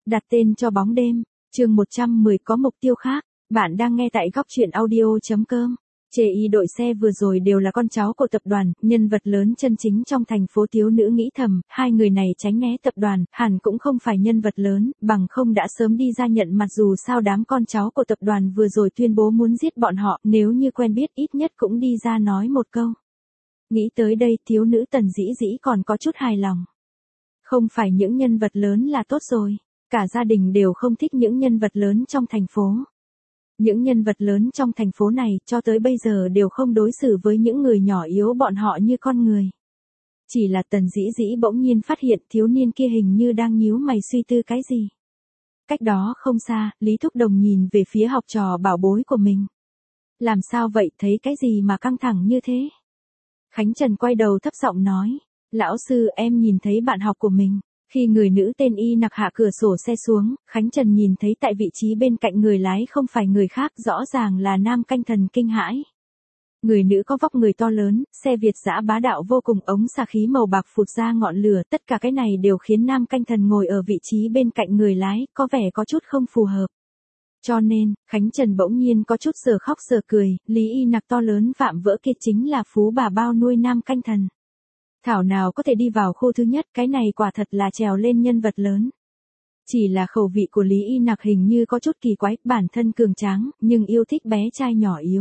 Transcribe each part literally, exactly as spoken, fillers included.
Đặt tên cho bóng đêm, chương một trăm mười có mục tiêu khác. Bạn đang nghe tại góc truyện audio chấm com. Chê y đội xe vừa rồi đều là con cháu của tập đoàn, nhân vật lớn chân chính trong thành phố. Thiếu nữ nghĩ thầm, hai người này tránh né tập đoàn, hẳn cũng không phải nhân vật lớn, bằng không đã sớm đi ra nhận mặt. Dù sao đám con cháu của tập đoàn vừa rồi tuyên bố muốn giết bọn họ, nếu như quen biết ít nhất cũng đi ra nói một câu. Nghĩ tới đây, thiếu nữ Tần Dĩ Dĩ còn có chút hài lòng. Không phải những nhân vật lớn là tốt rồi, cả gia đình đều không thích những nhân vật lớn trong thành phố. Những nhân vật lớn trong thành phố này cho tới bây giờ đều không đối xử với những người nhỏ yếu bọn họ như con người. Chỉ là Tần Dĩ Dĩ bỗng nhiên phát hiện thiếu niên kia hình như đang nhíu mày suy tư cái gì. Cách đó không xa, Lý Thúc Đồng nhìn về phía học trò bảo bối của mình. Làm sao vậy, thấy cái gì mà căng thẳng như thế? Khánh Trần quay đầu thấp giọng nói, lão sư, em nhìn thấy bạn học của mình. Khi người nữ tên Y Nặc hạ cửa sổ xe xuống, Khánh Trần nhìn thấy tại vị trí bên cạnh người lái không phải người khác, rõ ràng là Nam Canh Thần kinh hãi. Người nữ có vóc người to lớn, xe Việt dã bá đạo vô cùng, ống xà khí màu bạc phụt ra ngọn lửa, tất cả cái này đều khiến Nam Canh Thần ngồi ở vị trí bên cạnh người lái, có vẻ có chút không phù hợp. Cho nên, Khánh Trần bỗng nhiên có chút giờ khóc giờ cười, Lý Y Nặc to lớn vạm vỡ kia chính là phú bà bao nuôi Nam Canh Thần. Thảo nào có thể đi vào khu thứ nhất, cái này quả thật là trèo lên nhân vật lớn. Chỉ là khẩu vị của Lý Y Nặc hình như có chút kỳ quái, bản thân cường tráng, nhưng yêu thích bé trai nhỏ yếu.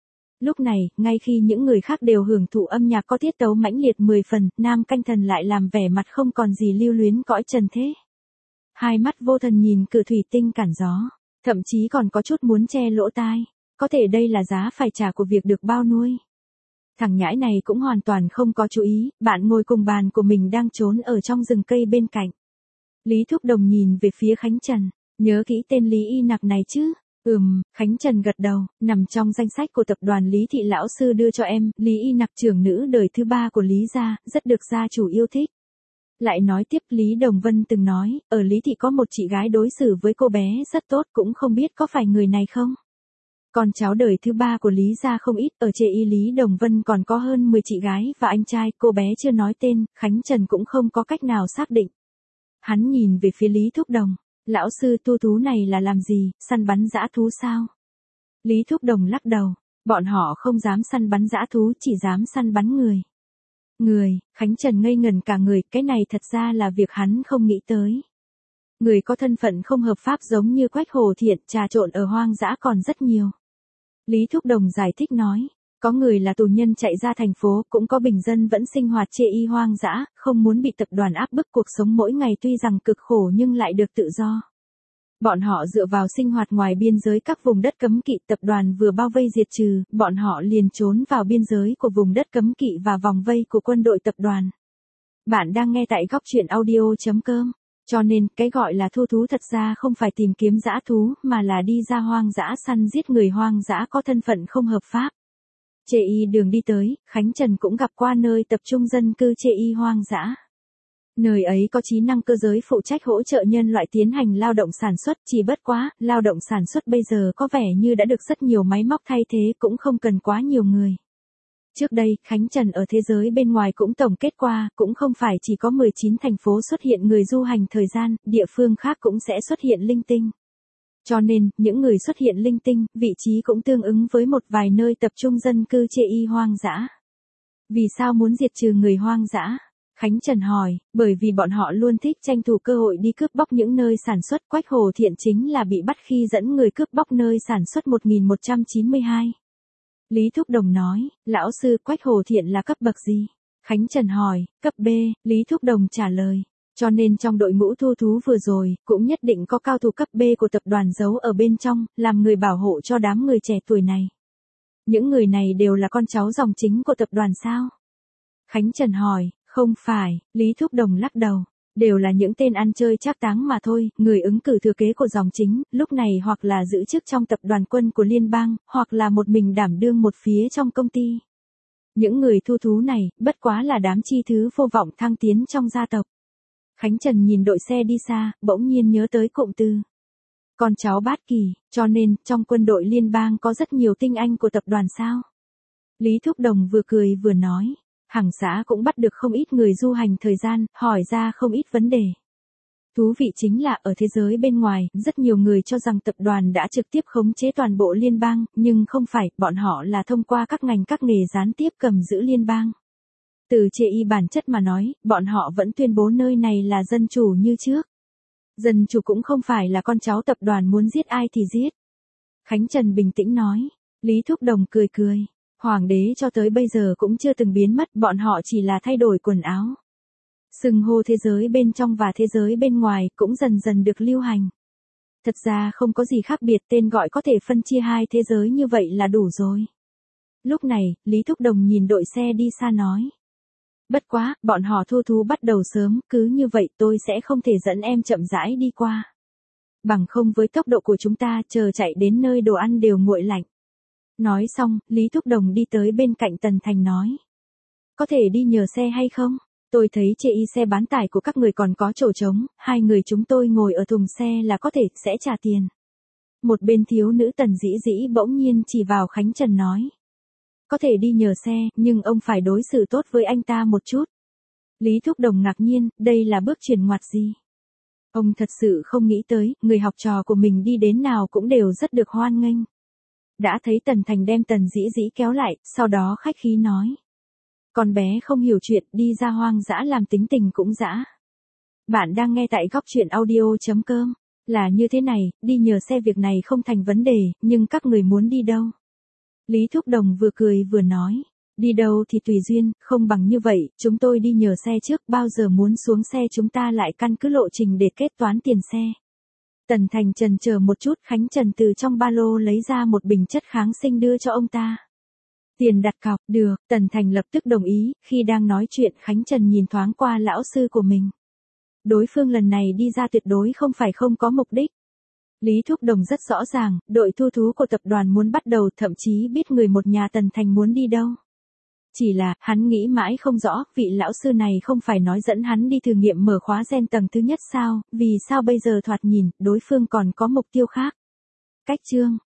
Lúc này, ngay khi những người khác đều hưởng thụ âm nhạc có tiết tấu mãnh liệt mười phần, Nam Canh Thần lại làm vẻ mặt không còn gì lưu luyến cõi trần thế. Hai mắt vô thần nhìn cửa thủy tinh cản gió, thậm chí còn có chút muốn che lỗ tai, có thể đây là giá phải trả của việc được bao nuôi. Thằng nhãi này cũng hoàn toàn không có chú ý, bạn ngồi cùng bàn của mình đang trốn ở trong rừng cây bên cạnh. Lý Thúc Đồng nhìn về phía Khánh Trần, nhớ kỹ tên Lý Y Nặc này chứ? Ừm, Khánh Trần gật đầu, nằm trong danh sách của tập đoàn Lý Thị lão sư đưa cho em. Lý Y Nặc trưởng nữ đời thứ ba của Lý gia, rất được gia chủ yêu thích. Lại nói tiếp, Lý Đồng Vân từng nói, ở Lý Thị có một chị gái đối xử với cô bé rất tốt, cũng không biết có phải người này không? Con cháu đời thứ ba của Lý gia không ít, ở Chê Y Lý Đồng Vân còn có hơn mười chị gái và anh trai, cô bé chưa nói tên, Khánh Trần cũng không có cách nào xác định. Hắn nhìn về phía Lý Thúc Đồng, lão sư, tu thú này là làm gì, săn bắn dã thú sao? Lý Thúc Đồng lắc đầu, bọn họ không dám săn bắn dã thú, chỉ dám săn bắn người. Người, Khánh Trần ngây ngẩn cả người, cái này thật ra là việc hắn không nghĩ tới. Người có thân phận không hợp pháp giống như Quách Hồ Thiện trà trộn ở hoang dã còn rất nhiều. Lý Thúc Đồng giải thích nói, có người là tù nhân chạy ra thành phố, cũng có bình dân vẫn sinh hoạt chê y hoang dã, không muốn bị tập đoàn áp bức, cuộc sống mỗi ngày tuy rằng cực khổ nhưng lại được tự do. Bọn họ dựa vào sinh hoạt ngoài biên giới các vùng đất cấm kỵ, tập đoàn vừa bao vây diệt trừ, bọn họ liền trốn vào biên giới của vùng đất cấm kỵ và vòng vây của quân đội tập đoàn. Bạn đang nghe tại góc truyện audio chấm com. Cho nên, cái gọi là thu thú thật ra không phải tìm kiếm dã thú, mà là đi ra hoang dã săn giết người hoang dã có thân phận không hợp pháp. Chê y đường đi tới, Khánh Trần cũng gặp qua nơi tập trung dân cư chê y hoang dã. Nơi ấy có trí năng cơ giới phụ trách hỗ trợ nhân loại tiến hành lao động sản xuất, chỉ bất quá, lao động sản xuất bây giờ có vẻ như đã được rất nhiều máy móc thay thế, cũng không cần quá nhiều người. Trước đây, Khánh Trần ở thế giới bên ngoài cũng tổng kết qua, cũng không phải chỉ có mười chín thành phố xuất hiện người du hành thời gian, địa phương khác cũng sẽ xuất hiện linh tinh. Cho nên, những người xuất hiện linh tinh, vị trí cũng tương ứng với một vài nơi tập trung dân cư chê y hoang dã. Vì sao muốn diệt trừ người hoang dã? Khánh Trần hỏi, bởi vì bọn họ luôn thích tranh thủ cơ hội đi cướp bóc những nơi sản xuất. Quách Hồ Thiện chính là bị bắt khi dẫn người cướp bóc nơi sản xuất một nghìn một trăm chín mươi hai. Lý Thúc Đồng nói, lão sư, Quách Hồ Thiện là cấp bậc gì? Khánh Trần hỏi, cấp B, Lý Thúc Đồng trả lời. Cho nên trong đội ngũ thu thú vừa rồi, cũng nhất định có cao thủ cấp B của tập đoàn giấu ở bên trong, làm người bảo hộ cho đám người trẻ tuổi này. Những người này đều là con cháu dòng chính của tập đoàn sao? Khánh Trần hỏi, không phải, Lý Thúc Đồng lắc đầu. Đều là những tên ăn chơi trác táng mà thôi, người ứng cử thừa kế của dòng chính, lúc này hoặc là giữ chức trong tập đoàn quân của liên bang, hoặc là một mình đảm đương một phía trong công ty. Những người thu thú này, bất quá là đám chi thứ vô vọng thăng tiến trong gia tộc. Khánh Trần nhìn đội xe đi xa, bỗng nhiên nhớ tới cụm từ con cháu bát kỳ, cho nên, trong quân đội liên bang có rất nhiều tinh anh của tập đoàn sao? Lý Thúc Đồng vừa cười vừa nói. Hàng xã cũng bắt được không ít người du hành thời gian, hỏi ra không ít vấn đề. Thú vị chính là ở thế giới bên ngoài, rất nhiều người cho rằng tập đoàn đã trực tiếp khống chế toàn bộ liên bang, nhưng không phải, bọn họ là thông qua các ngành các nghề gián tiếp cầm giữ liên bang. Từ chê y bản chất mà nói, bọn họ vẫn tuyên bố nơi này là dân chủ như trước. Dân chủ cũng không phải là con cháu tập đoàn muốn giết ai thì giết. Khánh Trần bình tĩnh nói. Lý Thúc Đồng cười cười. Hoàng đế cho tới bây giờ cũng chưa từng biến mất, bọn họ chỉ là thay đổi quần áo. Xưng hô thế giới bên trong và thế giới bên ngoài cũng dần dần được lưu hành. Thật ra không có gì khác biệt, tên gọi có thể phân chia hai thế giới như vậy là đủ rồi. Lúc này, Lý Thúc Đồng nhìn đội xe đi xa nói. Bất quá, bọn họ thu thú bắt đầu sớm, cứ như vậy tôi sẽ không thể dẫn em chậm rãi đi qua. Bằng không với tốc độ của chúng ta, chờ chạy đến nơi đồ ăn đều nguội lạnh. Nói xong, Lý Thúc Đồng đi tới bên cạnh Tần Thành nói. Có thể đi nhờ xe hay không? Tôi thấy chê y xe bán tải của các người còn có chỗ trống, hai người chúng tôi ngồi ở thùng xe là có thể, sẽ trả tiền. Một bên thiếu nữ Tần Dĩ Dĩ bỗng nhiên chỉ vào Khánh Trần nói. Có thể đi nhờ xe, nhưng ông phải đối xử tốt với anh ta một chút. Lý Thúc Đồng ngạc nhiên, đây là bước chuyển ngoặt gì? Ông thật sự không nghĩ tới, người học trò của mình đi đến nào cũng đều rất được hoan nghênh. Đã thấy Tần Thành đem Tần Dĩ Dĩ kéo lại, sau đó khách khí nói. Con bé không hiểu chuyện, đi ra hoang dã làm tính tình cũng dã. Bạn đang nghe tại góc truyện audio chấm com. Là như thế này, đi nhờ xe việc này không thành vấn đề, nhưng các người muốn đi đâu? Lý Thúc Đồng vừa cười vừa nói. Đi đâu thì tùy duyên, không bằng như vậy, chúng tôi đi nhờ xe trước, bao giờ muốn xuống xe chúng ta lại căn cứ lộ trình để kết toán tiền xe. Tần Thành chần chờ một chút, Khánh Trần từ trong ba lô lấy ra một bình chất kháng sinh đưa cho ông ta. Tiền đặt cọc, được, Tần Thành lập tức đồng ý, khi đang nói chuyện Khánh Trần nhìn thoáng qua lão sư của mình. Đối phương lần này đi ra tuyệt đối không phải không có mục đích. Lý Thúc Đồng rất rõ ràng, đội thu thú của tập đoàn muốn bắt đầu, thậm chí biết người một nhà Tần Thành muốn đi đâu. Chỉ là, hắn nghĩ mãi không rõ, vị lão sư này không phải nói dẫn hắn đi thử nghiệm mở khóa gen tầng thứ nhất sao, vì sao bây giờ thoạt nhìn, đối phương còn có mục tiêu khác. Cách chương